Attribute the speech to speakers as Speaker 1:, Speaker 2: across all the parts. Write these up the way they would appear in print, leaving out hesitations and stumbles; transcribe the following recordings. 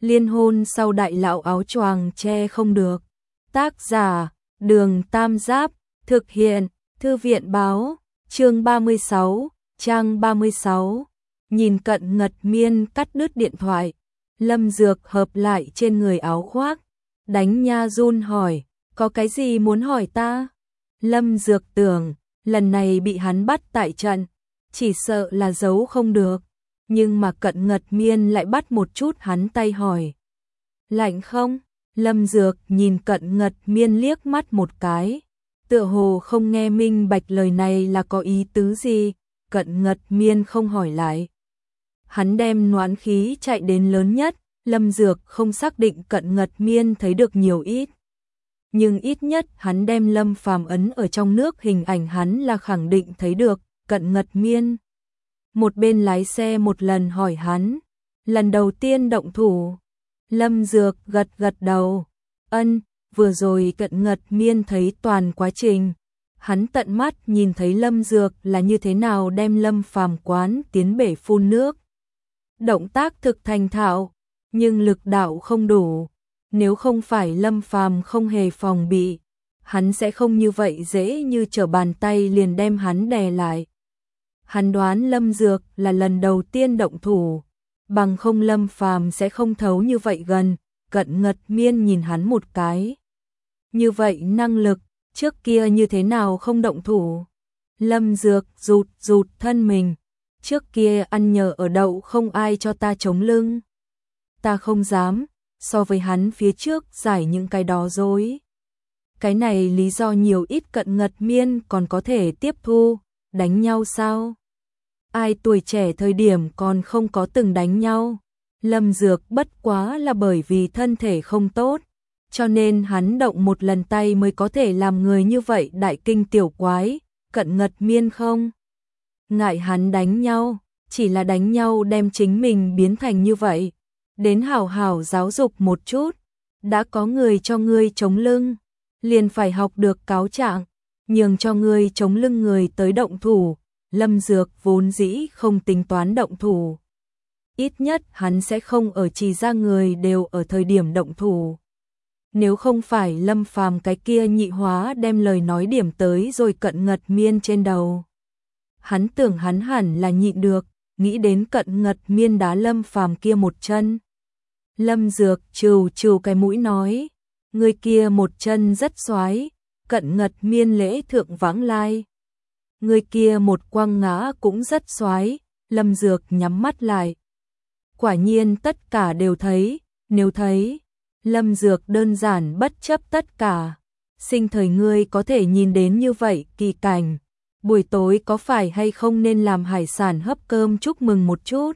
Speaker 1: Liên hôn sau đại lão áo choàng che không được. Tác giả, Đường Tam Giáp, thực hiện, Thư viện báo, chương 36, trang 36. Nhìn Cận Ngật Miên cắt đứt điện thoại, Lâm Dược hợp lại trên người áo khoác, đánh nha run hỏi, có cái gì muốn hỏi ta? Lâm Dược tưởng, lần này bị hắn bắt tại trận, chỉ sợ là giấu không được, nhưng mà Cận Ngật Miên lại bắt một chút hắn tay hỏi. Lạnh không? Lâm Dược nhìn Cận Ngật Miên liếc mắt một cái, tựa hồ không nghe minh bạch lời này là có ý tứ gì, Cận Ngật Miên không hỏi lại. Hắn đem noãn khí chạy đến lớn nhất, Lâm Dược không xác định Cận Ngật Miên thấy được nhiều ít. Nhưng ít nhất hắn đem Lâm Phàm ấn ở trong nước, hình ảnh hắn là khẳng định thấy được. Cận Ngật Miên một bên lái xe một lần hỏi hắn, lần đầu tiên động thủ? Lâm Dược gật gật đầu, ân, vừa rồi Cận Ngật Miên thấy toàn quá trình. Hắn tận mắt nhìn thấy Lâm Dược là như thế nào đem Lâm Phàm quán tiến bể phun nước. Động tác thực thành thạo, nhưng lực đạo không đủ. Nếu không phải Lâm Phàm không hề phòng bị, hắn sẽ không như vậy dễ như trở bàn tay liền đem hắn đè lại. Hắn đoán Lâm Dược là lần đầu tiên động thủ, bằng không Lâm Phàm sẽ không thấu như vậy gần. Cận Ngật Miên nhìn hắn một cái. Như vậy năng lực, trước kia như thế nào không động thủ? Lâm Dược rụt rụt thân mình, trước kia ăn nhờ ở đậu không ai cho ta chống lưng. Ta không dám, so với hắn phía trước giải những cái đó dối. Cái này lý do nhiều ít Cận Ngật Miên còn có thể tiếp thu, đánh nhau sao? Ai tuổi trẻ thời điểm còn không có từng đánh nhau. Lâm Dược bất quá là bởi vì thân thể không tốt, cho nên hắn động một lần tay mới có thể làm người như vậy đại kinh tiểu quái. Cận Ngật Miên không ngại hắn đánh nhau, chỉ là đánh nhau đem chính mình biến thành như vậy. Đến hảo hảo giáo dục một chút, đã có người cho ngươi chống lưng, liền phải học được cáo trạng, nhường cho ngươi chống lưng người tới động thủ. Lâm Dược vốn dĩ không tính toán động thủ. Ít nhất hắn sẽ không ở Trì Gia người đều ở thời điểm động thủ. Nếu không phải Lâm Phàm cái kia nhị hóa đem lời nói điểm tới rồi Cận Ngật Miên trên đầu. Hắn tưởng hắn hẳn là nhịn được, nghĩ đến Cận Ngật Miên đá Lâm Phàm kia một chân. Lâm Dược trừ trừ cái mũi nói, người kia một chân rất xoái. Cận Ngật Miên lễ thượng vãng lai. Người kia một quăng ngã cũng rất xoái. Lâm Dược nhắm mắt lại. Quả nhiên tất cả đều thấy, nếu thấy, Lâm Dược đơn giản bất chấp tất cả. Sinh thời ngươi có thể nhìn đến như vậy kỳ cảnh, buổi tối có phải hay không nên làm hải sản hấp cơm chúc mừng một chút?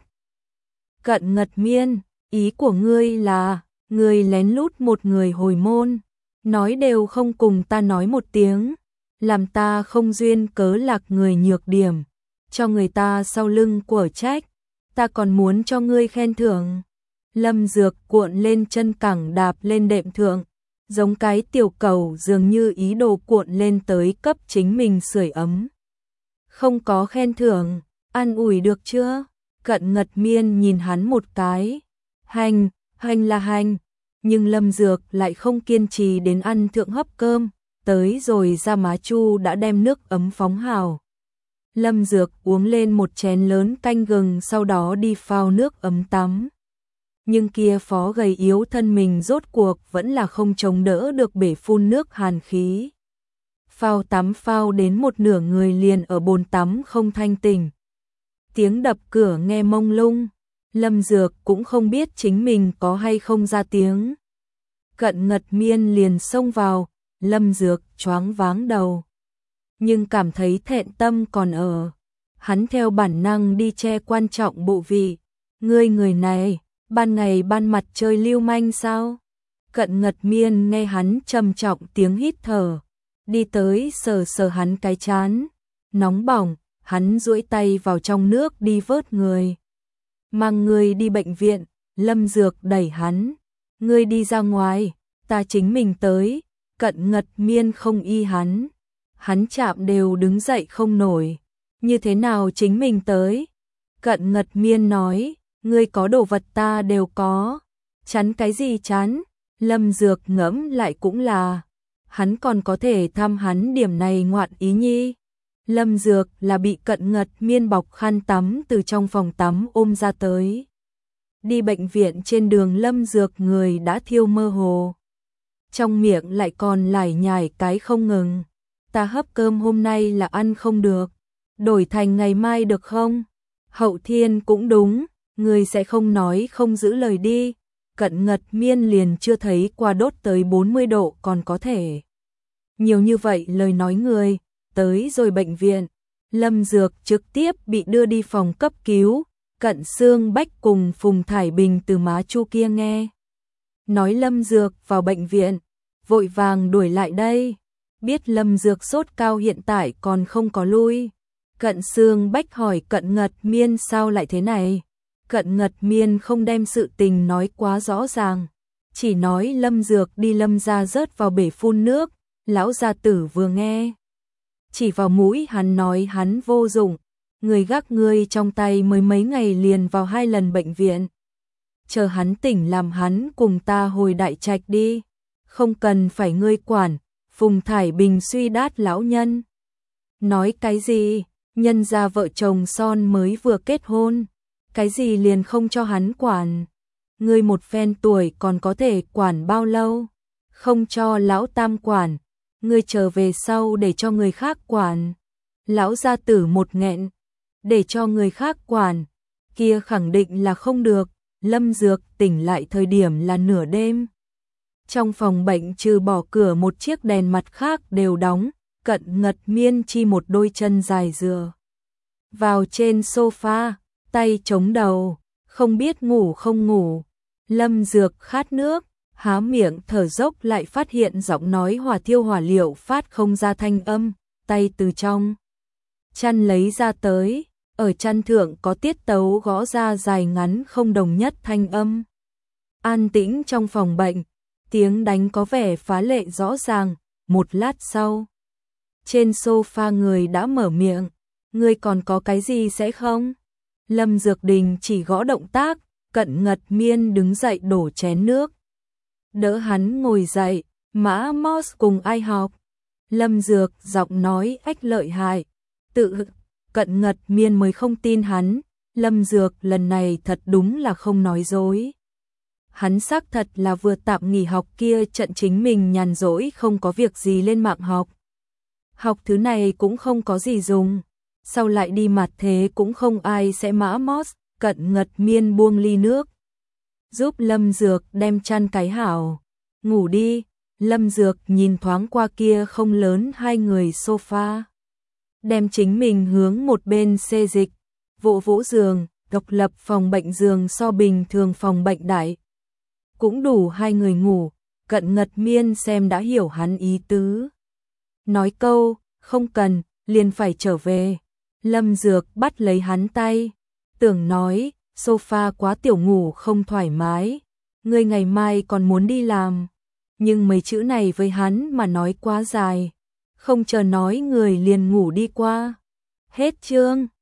Speaker 1: Cận Ngật Miên, ý của ngươi là, ngươi lén lút một người hồi môn, nói đều không cùng ta nói một tiếng, làm ta không duyên cớ lạc người nhược điểm, cho người ta sau lưng quở trách, ta còn muốn cho ngươi khen thưởng. Lâm Dược cuộn lên chân cẳng đạp lên đệm thượng, giống cái tiểu cầu dường như ý đồ cuộn lên tới cấp chính mình sưởi ấm. Không có khen thưởng, an ủi được chưa? Cận Ngật Miên nhìn hắn một cái. Hành là hành, nhưng Lâm Dược lại không kiên trì đến ăn thượng hấp cơm, tới rồi ra má Chu đã đem nước ấm phóng hào. Lâm Dược uống lên một chén lớn canh gừng, sau đó đi phao nước ấm tắm. Nhưng kia phó gầy yếu thân mình rốt cuộc vẫn là không chống đỡ được bể phun nước hàn khí. Phao tắm phao đến một nửa người liền ở bồn tắm không thanh tỉnh. Tiếng đập cửa nghe mông lung, Lâm Dược cũng không biết chính mình có hay không ra tiếng. Cận Ngật Miên liền xông vào, Lâm Dược choáng váng đầu. Nhưng cảm thấy thẹn tâm còn ở. Hắn theo bản năng đi che quan trọng bộ vị. Ngươi người này, ban ngày ban mặt chơi lưu manh sao? Cận Ngật Miên nghe hắn trầm trọng tiếng hít thở, đi tới sờ sờ hắn cái trán, nóng bỏng, hắn duỗi tay vào trong nước đi vớt người. Mang người đi bệnh viện. Lâm Dược đẩy hắn, ngươi đi ra ngoài, ta chính mình tới. Cận Ngật Miên không y hắn, hắn chạm đều đứng dậy không nổi, như thế nào chính mình tới? Cận Ngật Miên nói, ngươi có đồ vật ta đều có, Chán cái gì chán? Lâm Dược ngẫm lại cũng là, hắn còn có thể thăm hắn điểm này ngoạn ý nhi. Lâm Dược là bị Cận Ngật Miên bọc khăn tắm từ trong phòng tắm ôm ra tới. Đi bệnh viện trên đường Lâm Dược người đã thiêu mơ hồ. Trong miệng lại còn lải nhải cái không ngừng. Ta hấp cơm hôm nay là ăn không được. Đổi thành ngày mai được không? Hậu thiên cũng đúng, người sẽ không nói không giữ lời đi. Cận Ngật Miên liền chưa thấy qua đốt tới 40 độ còn có thể. Nhiều như vậy lời nói người, tới rồi bệnh viện. Lâm Dược trực tiếp bị đưa đi phòng cấp cứu. Cận Xương Bách cùng Phùng Thải Bình từ má Chu kia nghe nói Lâm Dược vào bệnh viện, vội vàng đuổi lại đây. Biết Lâm Dược sốt cao hiện tại còn không có lui. Cận Xương Bách hỏi Cận Ngật Miên sao lại thế này. Cận Ngật Miên không đem sự tình nói quá rõ ràng, chỉ nói Lâm Dược đi Lâm gia rớt vào bể phun nước. Lão gia tử vừa nghe, chỉ vào mũi hắn nói hắn vô dụng. Người gác ngươi trong tay mới mấy ngày liền vào 2 lần bệnh viện. Chờ hắn tỉnh làm hắn cùng ta hồi Đại Trạch đi. Không cần phải ngươi quản. Phùng Thải Bình suy đát lão nhân. Nói cái gì? Nhân gia vợ chồng son mới vừa kết hôn. Cái gì liền không cho hắn quản? Ngươi một phen tuổi còn có thể quản bao lâu? Không cho lão tam quản. Ngươi trở về sau để cho người khác quản. Lão gia tử một nghẹn. Để cho người khác quản, kia khẳng định là không được. Lâm Dược tỉnh lại thời điểm là nửa đêm. Trong phòng bệnh trừ bỏ cửa một chiếc đèn mặt khác đều đóng. Cận Ngật Miên chi một đôi chân dài dựa vào trên sofa, tay chống đầu, không biết ngủ không ngủ. Lâm Dược khát nước, há miệng thở dốc lại phát hiện giọng nói hỏa thiêu hỏa liệu phát không ra thanh âm, tay từ trong chăn lấy ra tới. Ở chăn thượng có tiết tấu gõ ra dài ngắn không đồng nhất thanh âm. An tĩnh trong phòng bệnh, tiếng đánh có vẻ phá lệ rõ ràng. Một lát sau, trên sofa người đã mở miệng. Ngươi còn có cái gì sẽ không? Lâm Dược Đình chỉ gõ động tác. Cận Ngật Miên đứng dậy đổ chén nước, đỡ hắn ngồi dậy. Mã Moss cùng ai học? Lâm Dược giọng nói ách lợi hại. Tự Cận Ngật Miên mới không tin hắn. Lâm Dược lần này thật đúng là không nói dối. Hắn xác thật là vừa tạm nghỉ học kia trận chính mình nhàn rỗi không có việc gì lên mạng học. Học thứ này cũng không có gì dùng. Sau lại đi mặt thế cũng không ai sẽ Mã Moss. Cận Ngật Miên buông ly nước, giúp Lâm Dược đem chăn cái hảo. Ngủ đi. Lâm Dược nhìn thoáng qua kia không lớn 2 người sofa. Đem chính mình hướng một bên xê dịch, vỗ vỗ giường. Độc lập phòng bệnh giường so bình thường phòng bệnh đại cũng đủ 2 người ngủ. Cận Ngật Miên xem đã hiểu hắn ý tứ, nói câu không cần liền phải trở về. Lâm Dược bắt lấy hắn tay, tưởng nói sofa quá tiểu ngủ không thoải mái, ngươi ngày mai còn muốn đi làm. Nhưng mấy chữ này với hắn mà nói quá dài, không chờ nói người liền ngủ đi qua. Hết chương.